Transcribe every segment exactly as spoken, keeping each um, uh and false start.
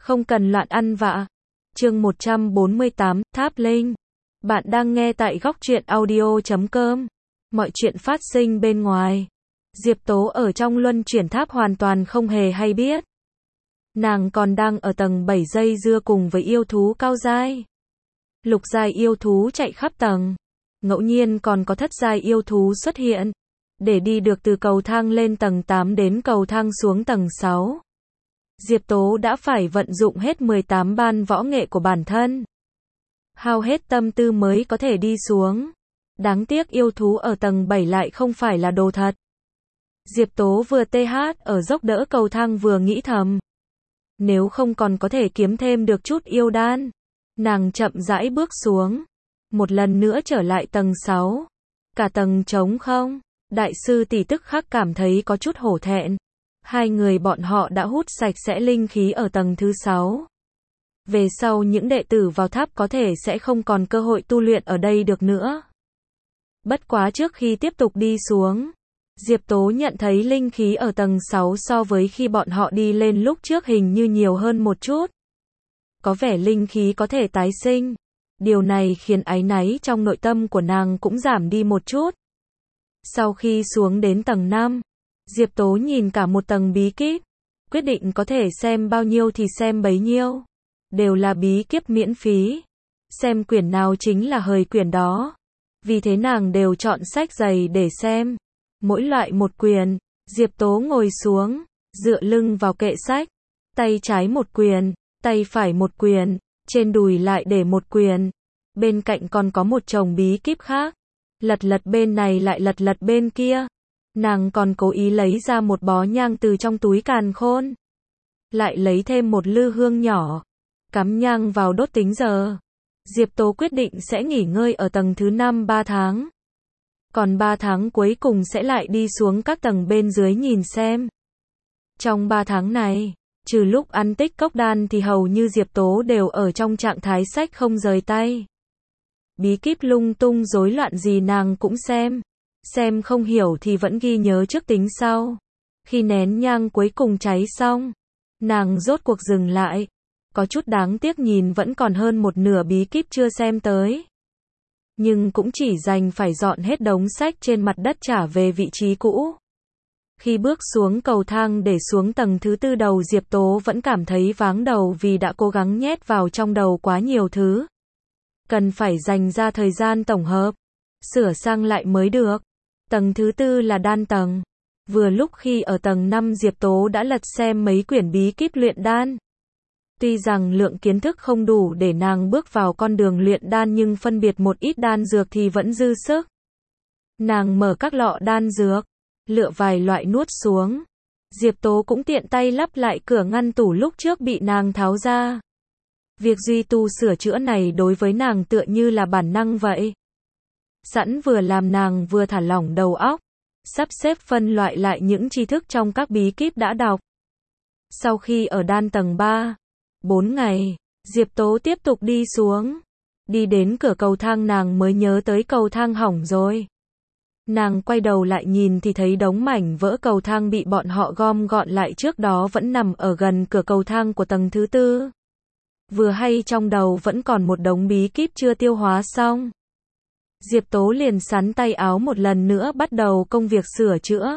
Không cần loạn ăn vạ. Chương một trăm bốn mươi tám, Tháp Linh. Bạn đang nghe tại góc truyện audio chấm com. Mọi chuyện phát sinh bên ngoài. Diệp Tố ở trong luân chuyển tháp hoàn toàn không hề hay biết. Nàng còn đang ở tầng bảy dây dưa cùng với yêu thú cao giai. Lục giai yêu thú chạy khắp tầng. Ngẫu nhiên còn có thất giai yêu thú xuất hiện. Để đi được từ cầu thang lên tầng tám đến cầu thang xuống tầng sáu. Diệp Tố đã phải vận dụng hết mười tám ban võ nghệ của bản thân. Hao hết tâm tư mới có thể đi xuống. Đáng tiếc yêu thú ở tầng bảy lại không phải là đồ thật. Diệp Tố vừa tê hát ở dốc đỡ cầu thang vừa nghĩ thầm. Nếu không còn có thể kiếm thêm được chút yêu đan. Nàng chậm rãi bước xuống. Một lần nữa trở lại tầng sáu. Cả tầng trống không. Đại sư tỷ tức khắc cảm thấy có chút hổ thẹn. Hai người bọn họ đã hút sạch sẽ linh khí ở tầng thứ sáu. Về sau những đệ tử vào tháp có thể sẽ không còn cơ hội tu luyện ở đây được nữa. Bất quá trước khi tiếp tục đi xuống, Diệp Tố nhận thấy linh khí ở tầng sáu so với khi bọn họ đi lên lúc trước hình như nhiều hơn một chút. Có vẻ linh khí có thể tái sinh. Điều này khiến áy náy trong nội tâm của nàng cũng giảm đi một chút. Sau khi xuống đến tầng năm, Diệp Tố nhìn cả một tầng bí kíp, quyết định có thể xem bao nhiêu thì xem bấy nhiêu. Đều là bí kíp miễn phí. Xem quyển nào chính là hời quyển đó. Vì thế nàng đều chọn sách dày để xem. Mỗi loại một quyển. Diệp Tố ngồi xuống, dựa lưng vào kệ sách. Tay trái một quyển, tay phải một quyển, trên đùi lại để một quyển. Bên cạnh còn có một chồng bí kíp khác. Lật lật bên này lại lật lật bên kia. Nàng còn cố ý lấy ra một bó nhang từ trong túi càn khôn. Lại lấy thêm một lư hương nhỏ. Cắm nhang vào đốt tính giờ. Diệp Tố quyết định sẽ nghỉ ngơi ở tầng thứ năm ba tháng. Còn ba tháng cuối cùng sẽ lại đi xuống các tầng bên dưới nhìn xem. Trong ba tháng này, trừ lúc ăn tích cốc đan thì hầu như Diệp Tố đều ở trong trạng thái sách không rời tay. Bí kíp lung tung rối loạn gì nàng cũng xem. Xem không hiểu thì vẫn ghi nhớ trước tính sau. Khi nén nhang cuối cùng cháy xong, nàng rốt cuộc dừng lại. Có chút đáng tiếc nhìn vẫn còn hơn một nửa bí kíp chưa xem tới. Nhưng cũng chỉ dành phải dọn hết đống sách trên mặt đất trả về vị trí cũ. Khi bước xuống cầu thang để xuống tầng thứ tư đầu Diệp Tố vẫn cảm thấy váng đầu vì đã cố gắng nhét vào trong đầu quá nhiều thứ. Cần phải dành ra thời gian tổng hợp, sửa sang lại mới được. Tầng thứ tư là đan tầng. Vừa lúc khi ở tầng năm Diệp Tố đã lật xem mấy quyển bí kíp luyện đan. Tuy rằng lượng kiến thức không đủ để nàng bước vào con đường luyện đan nhưng phân biệt một ít đan dược thì vẫn dư sức. Nàng mở các lọ đan dược, lựa vài loại nuốt xuống. Diệp Tố cũng tiện tay lắp lại cửa ngăn tủ lúc trước bị nàng tháo ra. Việc duy tu sửa chữa này đối với nàng tựa như là bản năng vậy. Sẵn vừa làm nàng vừa thả lỏng đầu óc, sắp xếp phân loại lại những tri thức trong các bí kíp đã đọc. Sau khi ở đan tầng ba, bốn ngày, Diệp Tố tiếp tục đi xuống. Đi đến cửa cầu thang nàng mới nhớ tới cầu thang hỏng rồi. Nàng quay đầu lại nhìn thì thấy đống mảnh vỡ cầu thang bị bọn họ gom gọn lại trước đó vẫn nằm ở gần cửa cầu thang của tầng thứ tư. Vừa hay trong đầu vẫn còn một đống bí kíp chưa tiêu hóa xong. Diệp Tố liền sắn tay áo một lần nữa bắt đầu công việc sửa chữa.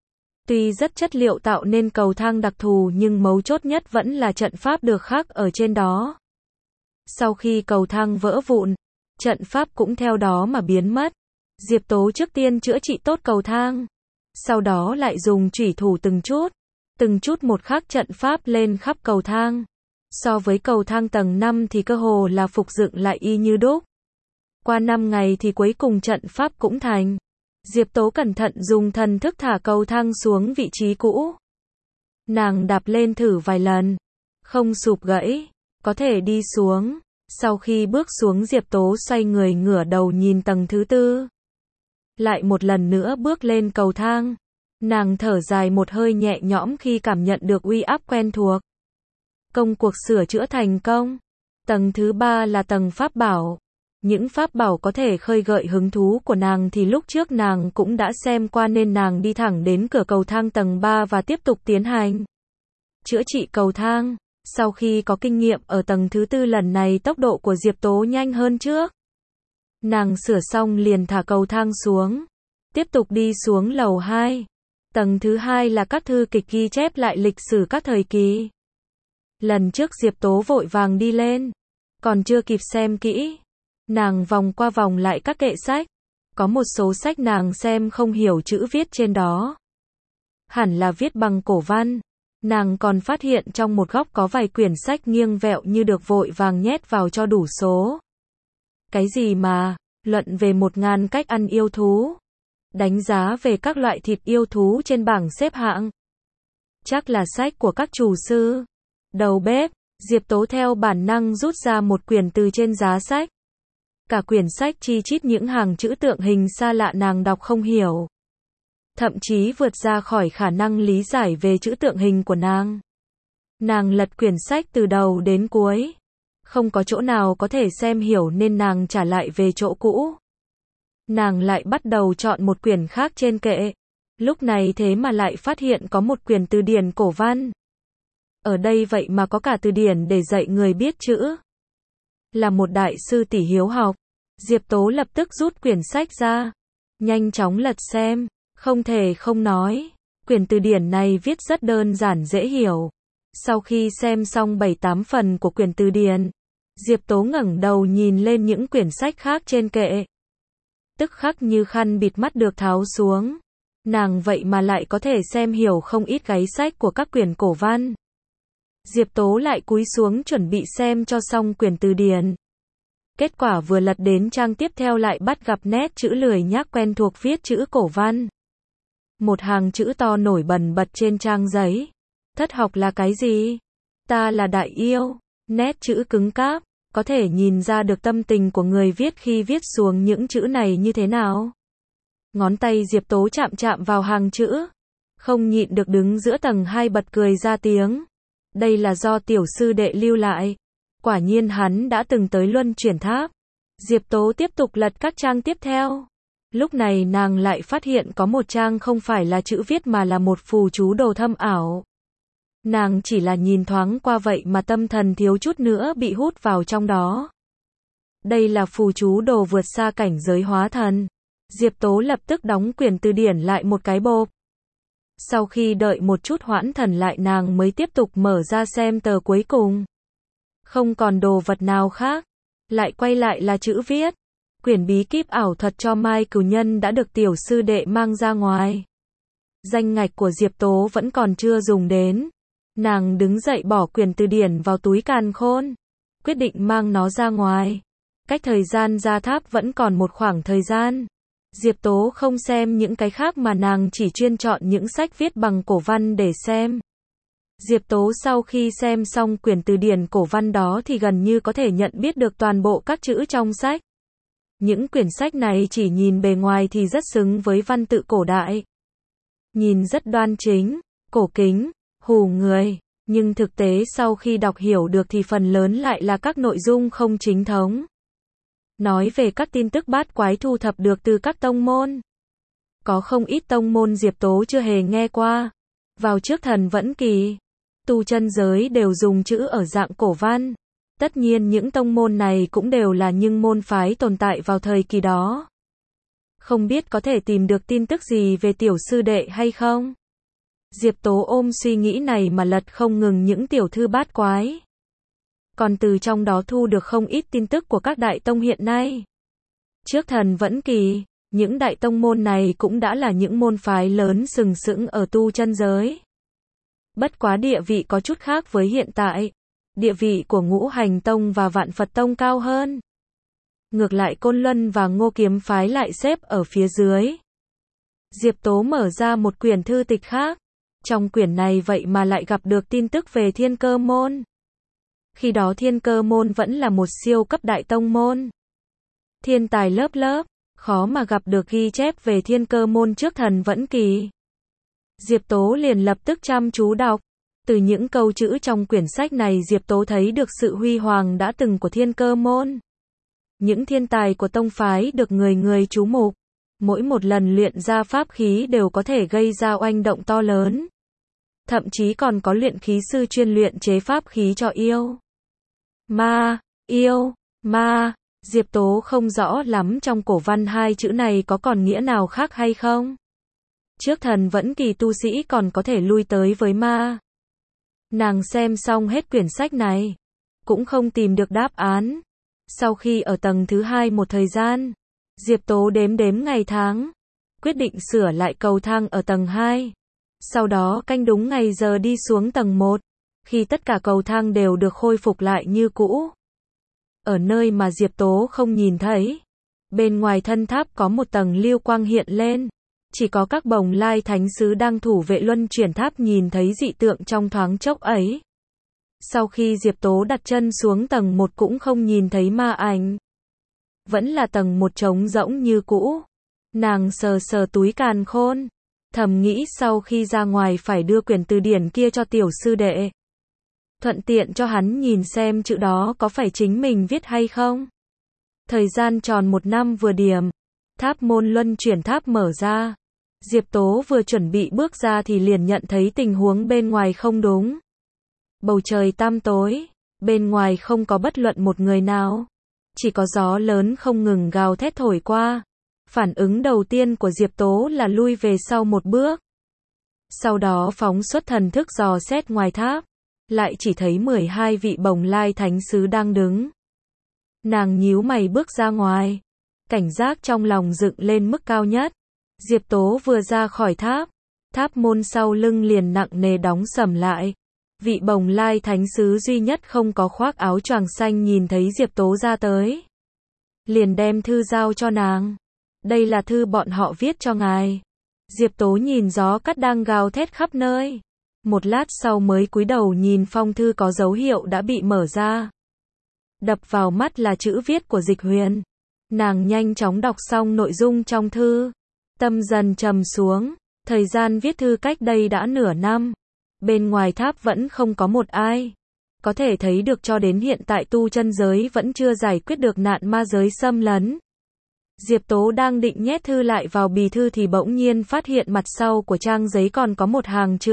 Tuy rất chất liệu tạo nên cầu thang đặc thù nhưng mấu chốt nhất vẫn là trận pháp được khắc ở trên đó. Sau khi cầu thang vỡ vụn, trận pháp cũng theo đó mà biến mất. Diệp Tố trước tiên chữa trị tốt cầu thang. Sau đó lại dùng chủy thủ từng chút, từng chút một khắc trận pháp lên khắp cầu thang. So với cầu thang tầng năm thì cơ hồ là phục dựng lại y như đúc. Qua năm ngày thì cuối cùng trận pháp cũng thành. Diệp Tố cẩn thận dùng thần thức thả cầu thang xuống vị trí cũ. Nàng đạp lên thử vài lần. Không sụp gãy. Có thể đi xuống. Sau khi bước xuống Diệp Tố xoay người ngửa đầu nhìn tầng thứ tư. Lại một lần nữa bước lên cầu thang. Nàng thở dài một hơi nhẹ nhõm khi cảm nhận được uy áp quen thuộc. Công cuộc sửa chữa thành công. Tầng thứ ba là tầng pháp bảo. Những pháp bảo có thể khơi gợi hứng thú của nàng thì lúc trước nàng cũng đã xem qua nên nàng đi thẳng đến cửa cầu thang tầng ba và tiếp tục tiến hành chữa trị cầu thang. Sau khi có kinh nghiệm ở tầng thứ tư lần này tốc độ của Diệp Tố nhanh hơn trước. Nàng sửa xong liền thả cầu thang xuống. Tiếp tục đi xuống lầu hai. Tầng thứ hai là các thư kịch ghi chép lại lịch sử các thời kỳ. Lần trước Diệp Tố vội vàng đi lên. Còn chưa kịp xem kỹ. Nàng vòng qua vòng lại các kệ sách. Có một số sách nàng xem không hiểu chữ viết trên đó. Hẳn là viết bằng cổ văn. Nàng còn phát hiện trong một góc có vài quyển sách nghiêng vẹo như được vội vàng nhét vào cho đủ số. Cái gì mà, luận về một ngàn cách ăn yêu thú. Đánh giá về các loại thịt yêu thú trên bảng xếp hạng. Chắc là sách của các chủ sư. Đầu bếp, Diệp Tố theo bản năng rút ra một quyển từ trên giá sách. Cả quyển sách chi chít những hàng chữ tượng hình xa lạ nàng đọc không hiểu. Thậm chí vượt ra khỏi khả năng lý giải về chữ tượng hình của nàng. Nàng lật quyển sách từ đầu đến cuối. Không có chỗ nào có thể xem hiểu nên nàng trả lại về chỗ cũ. Nàng lại bắt đầu chọn một quyển khác trên kệ. Lúc này thế mà lại phát hiện có một quyển từ điển cổ văn. Ở đây vậy mà có cả từ điển để dạy người biết chữ. Là một đại sư tỷ hiếu học, Diệp Tố lập tức rút quyển sách ra. Nhanh chóng lật xem, không thể không nói. Quyển từ điển này viết rất đơn giản dễ hiểu. Sau khi xem xong bảy tám phần của quyển từ điển, Diệp Tố ngẩng đầu nhìn lên những quyển sách khác trên kệ. Tức khắc như khăn bịt mắt được tháo xuống. Nàng vậy mà lại có thể xem hiểu không ít gáy sách của các quyển cổ văn. Diệp Tố lại cúi xuống chuẩn bị xem cho xong quyển từ điển. Kết quả vừa lật đến trang tiếp theo lại bắt gặp nét chữ lười nhác quen thuộc viết chữ cổ văn. Một hàng chữ to nổi bần bật trên trang giấy. Thất học là cái gì? Ta là đại yêu. Nét chữ cứng cáp, có thể nhìn ra được tâm tình của người viết khi viết xuống những chữ này như thế nào. Ngón tay Diệp Tố chạm chạm vào hàng chữ. Không nhịn được đứng giữa tầng hai bật cười ra tiếng. Đây là do tiểu sư đệ lưu lại. Quả nhiên hắn đã từng tới luân chuyển tháp. Diệp Tố tiếp tục lật các trang tiếp theo. Lúc này nàng lại phát hiện có một trang không phải là chữ viết mà là một phù chú đồ thâm ảo. Nàng chỉ là nhìn thoáng qua vậy mà tâm thần thiếu chút nữa bị hút vào trong đó. Đây là phù chú đồ vượt xa cảnh giới hóa thần. Diệp Tố lập tức đóng quyển từ điển lại một cái bộp. Sau khi đợi một chút hoãn thần lại nàng mới tiếp tục mở ra xem tờ cuối cùng. Không còn đồ vật nào khác. Lại quay lại là chữ viết. Quyển bí kíp ảo thuật cho Mai Cửu Nhân đã được tiểu sư đệ mang ra ngoài. Danh ngạch của Diệp Tố vẫn còn chưa dùng đến. Nàng đứng dậy bỏ quyển từ điển vào túi càn khôn. Quyết định mang nó ra ngoài. Cách thời gian ra tháp vẫn còn một khoảng thời gian. Diệp Tố không xem những cái khác mà nàng chỉ chuyên chọn những sách viết bằng cổ văn để xem. Diệp Tố sau khi xem xong quyển từ điển cổ văn đó thì gần như có thể nhận biết được toàn bộ các chữ trong sách. Những quyển sách này chỉ nhìn bề ngoài thì rất xứng với văn tự cổ đại. Nhìn rất đoan chính, cổ kính, hù người, nhưng thực tế sau khi đọc hiểu được thì phần lớn lại là các nội dung không chính thống. Nói về các tin tức bát quái thu thập được từ các tông môn. Có không ít tông môn Diệp Tố chưa hề nghe qua. Vào trước thần vẫn kỳ, tu chân giới đều dùng chữ ở dạng cổ văn. Tất nhiên những tông môn này cũng đều là những môn phái tồn tại vào thời kỳ đó. Không biết có thể tìm được tin tức gì về tiểu sư đệ hay không? Diệp Tố ôm suy nghĩ này mà lật không ngừng những tiểu thư bát quái. Còn từ trong đó thu được không ít tin tức của các đại tông hiện nay. Trước thần vẫn kỳ, những đại tông môn này cũng đã là những môn phái lớn sừng sững ở tu chân giới. Bất quá địa vị có chút khác với hiện tại. Địa vị của Ngũ Hành Tông và Vạn Phật Tông cao hơn. Ngược lại Côn Luân và Ngô Kiếm phái lại xếp ở phía dưới. Diệp Tố mở ra một quyển thư tịch khác. Trong quyển này vậy mà lại gặp được tin tức về Thiên Cơ Môn. Khi đó Thiên Cơ Môn vẫn là một siêu cấp đại tông môn. Thiên tài lớp lớp, khó mà gặp được ghi chép về Thiên Cơ Môn trước thần vẫn kỳ. Diệp Tố liền lập tức chăm chú đọc. Từ những câu chữ trong quyển sách này Diệp Tố thấy được sự huy hoàng đã từng của Thiên Cơ Môn. Những thiên tài của tông phái được người người chú mục. Mỗi một lần luyện ra pháp khí đều có thể gây ra oanh động to lớn. thậm chí còn có luyện khí sư chuyên luyện chế pháp khí cho yêu. Ma, yêu, ma, Diệp Tố không rõ lắm trong cổ văn hai chữ này có còn nghĩa nào khác hay không. Trước thần vẫn kỳ tu sĩ còn có thể lui tới với ma. Nàng xem xong hết quyển sách này, cũng không tìm được đáp án. Sau khi ở tầng thứ hai một thời gian, Diệp Tố đếm đếm ngày tháng, quyết định sửa lại cầu thang ở tầng hai. Sau đó canh đúng ngày giờ đi xuống tầng một, khi tất cả cầu thang đều được khôi phục lại như cũ. Ở nơi mà Diệp Tố không nhìn thấy, bên ngoài thân tháp có một tầng lưu quang hiện lên. Chỉ có các bồng lai thánh sứ đang thủ vệ luân chuyển tháp nhìn thấy dị tượng trong thoáng chốc ấy. Sau khi Diệp Tố đặt chân xuống tầng một cũng không nhìn thấy ma ảnh. Vẫn là tầng một trống rỗng như cũ. Nàng sờ sờ túi càn khôn, thầm nghĩ sau khi ra ngoài phải đưa quyển từ điển kia cho tiểu sư đệ. Thuận tiện cho hắn nhìn xem chữ đó có phải chính mình viết hay không. Thời gian tròn một năm vừa điểm, tháp môn luân chuyển tháp mở ra. Diệp Tố vừa chuẩn bị bước ra thì liền nhận thấy tình huống bên ngoài không đúng. Bầu trời tăm tối, bên ngoài không có bất luận một người nào. Chỉ có gió lớn không ngừng gào thét thổi qua. Phản ứng đầu tiên của Diệp Tố là lui về sau một bước. Sau đó phóng xuất thần thức dò xét ngoài tháp. Lại chỉ thấy mười hai vị bồng lai thánh sứ đang đứng. Nàng nhíu mày bước ra ngoài. Cảnh giác trong lòng dựng lên mức cao nhất. Diệp Tố vừa ra khỏi tháp, tháp môn sau lưng liền nặng nề đóng sầm lại. Vị bồng lai thánh sứ duy nhất không có khoác áo choàng xanh nhìn thấy Diệp Tố ra tới, liền đem thư giao cho nàng. Đây là thư bọn họ viết cho ngài. Diệp Tố nhìn gió cát đang gào thét khắp nơi. Một lát sau mới cúi đầu nhìn phong thư có dấu hiệu đã bị mở ra. Đập vào mắt là chữ viết của Dịch Huyền. Nàng nhanh chóng đọc xong nội dung trong thư. Tâm dần trầm xuống, thời gian viết thư cách đây đã nửa năm. Bên ngoài tháp vẫn không có một ai. Có thể thấy được cho đến hiện tại tu chân giới vẫn chưa giải quyết được nạn ma giới xâm lấn. Diệp Tố đang định nhét thư lại vào bì thư thì bỗng nhiên phát hiện mặt sau của trang giấy còn có một hàng chữ.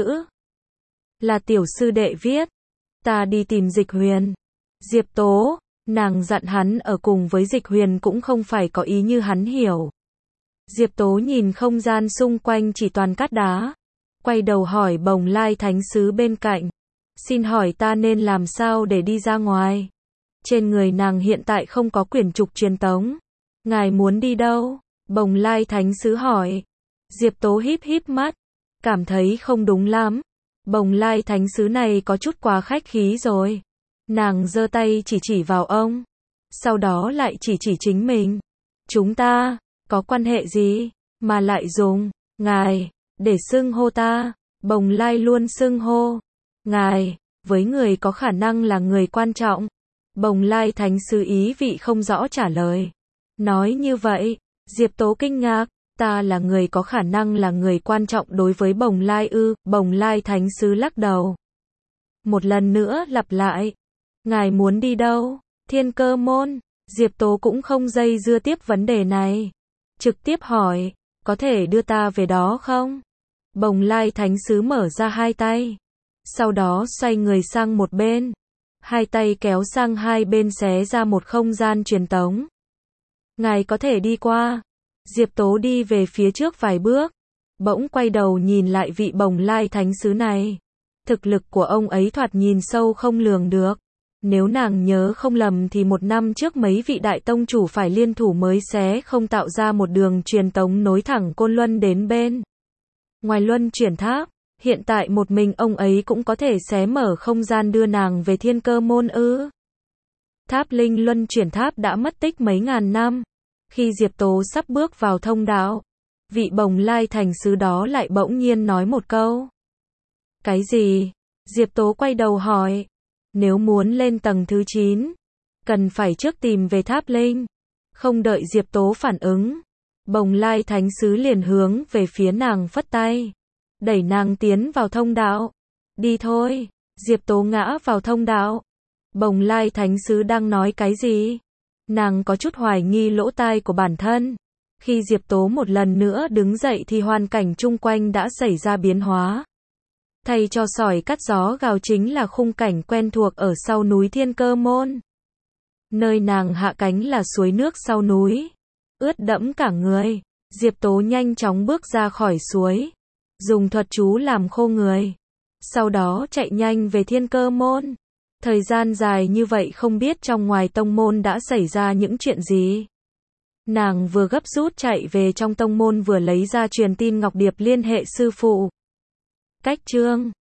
Là tiểu sư đệ viết. Ta đi tìm Dịch Huyền. Diệp Tố, nàng dặn hắn ở cùng với Dịch Huyền cũng không phải có ý như hắn hiểu. Diệp Tố nhìn không gian xung quanh chỉ toàn cát đá. Quay đầu hỏi bồng lai thánh sứ bên cạnh. Xin hỏi ta nên làm sao để đi ra ngoài? Trên người nàng hiện tại không có quyển trục truyền tống. Ngài muốn đi đâu? Bồng lai thánh sứ hỏi. Diệp Tố híp híp mắt. Cảm thấy không đúng lắm. Bồng lai thánh sứ này có chút quá khách khí rồi. Nàng giơ tay chỉ chỉ vào ông. Sau đó lại chỉ chỉ chính mình. Chúng ta có quan hệ gì mà lại dùng ngài để xưng hô ta? Bồng lai luôn xưng hô ngài với người có khả năng là người quan trọng. Bồng lai thánh sứ ý vị không rõ trả lời. Nói như vậy, Diệp Tố kinh ngạc. Ta là người có khả năng là người quan trọng đối với bồng lai ư? Bồng lai thánh sứ lắc đầu. Một lần nữa lặp lại. Ngài muốn đi đâu? Thiên Cơ môn. Diệp Tố cũng không dây dưa tiếp vấn đề này. Trực tiếp hỏi, có thể đưa ta về đó không? Bồng lai thánh sứ mở ra hai tay. Sau đó xoay người sang một bên. Hai tay kéo sang hai bên xé ra một không gian truyền tống. Ngài có thể đi qua. Diệp Tố đi về phía trước vài bước. Bỗng quay đầu nhìn lại vị bồng lai thánh sứ này. Thực lực của ông ấy thoạt nhìn sâu không lường được. Nếu nàng nhớ không lầm thì một năm trước mấy vị đại tông chủ phải liên thủ mới xé không tạo ra một đường truyền tống nối thẳng Côn Luân đến bên ngoài luân chuyển tháp. Hiện tại một mình ông ấy cũng có thể xé mở không gian đưa nàng về Thiên Cơ môn ư? Tháp linh luân chuyển tháp đã mất tích mấy ngàn năm. Khi Diệp Tố sắp bước vào thông đạo, vị bồng lai thành sứ đó lại bỗng nhiên nói một câu. Cái gì? Diệp Tố quay đầu hỏi. Nếu muốn lên tầng thứ chín, cần phải trước tìm về tháp linh. Không đợi Diệp Tố phản ứng, bồng lai thánh sứ liền hướng về phía nàng phất tay, đẩy nàng tiến vào thông đạo. Đi thôi. Diệp Tố ngã vào thông đạo. Bồng lai thánh sứ đang nói cái gì? Nàng có chút hoài nghi lỗ tai của bản thân. Khi Diệp Tố một lần nữa đứng dậy thì hoàn cảnh chung quanh đã xảy ra biến hóa. Thay cho sỏi cắt gió gào chính là khung cảnh quen thuộc ở sau núi Thiên Cơ Môn. Nơi nàng hạ cánh là suối nước sau núi, ướt đẫm cả người. Diệp Tố nhanh chóng bước ra khỏi suối, dùng thuật chú làm khô người, sau đó chạy nhanh về Thiên Cơ Môn. Thời gian dài như vậy không biết trong ngoài tông môn đã xảy ra những chuyện gì. Nàng vừa gấp rút chạy về trong tông môn vừa lấy ra truyền tin ngọc điệp liên hệ sư phụ. Cách chương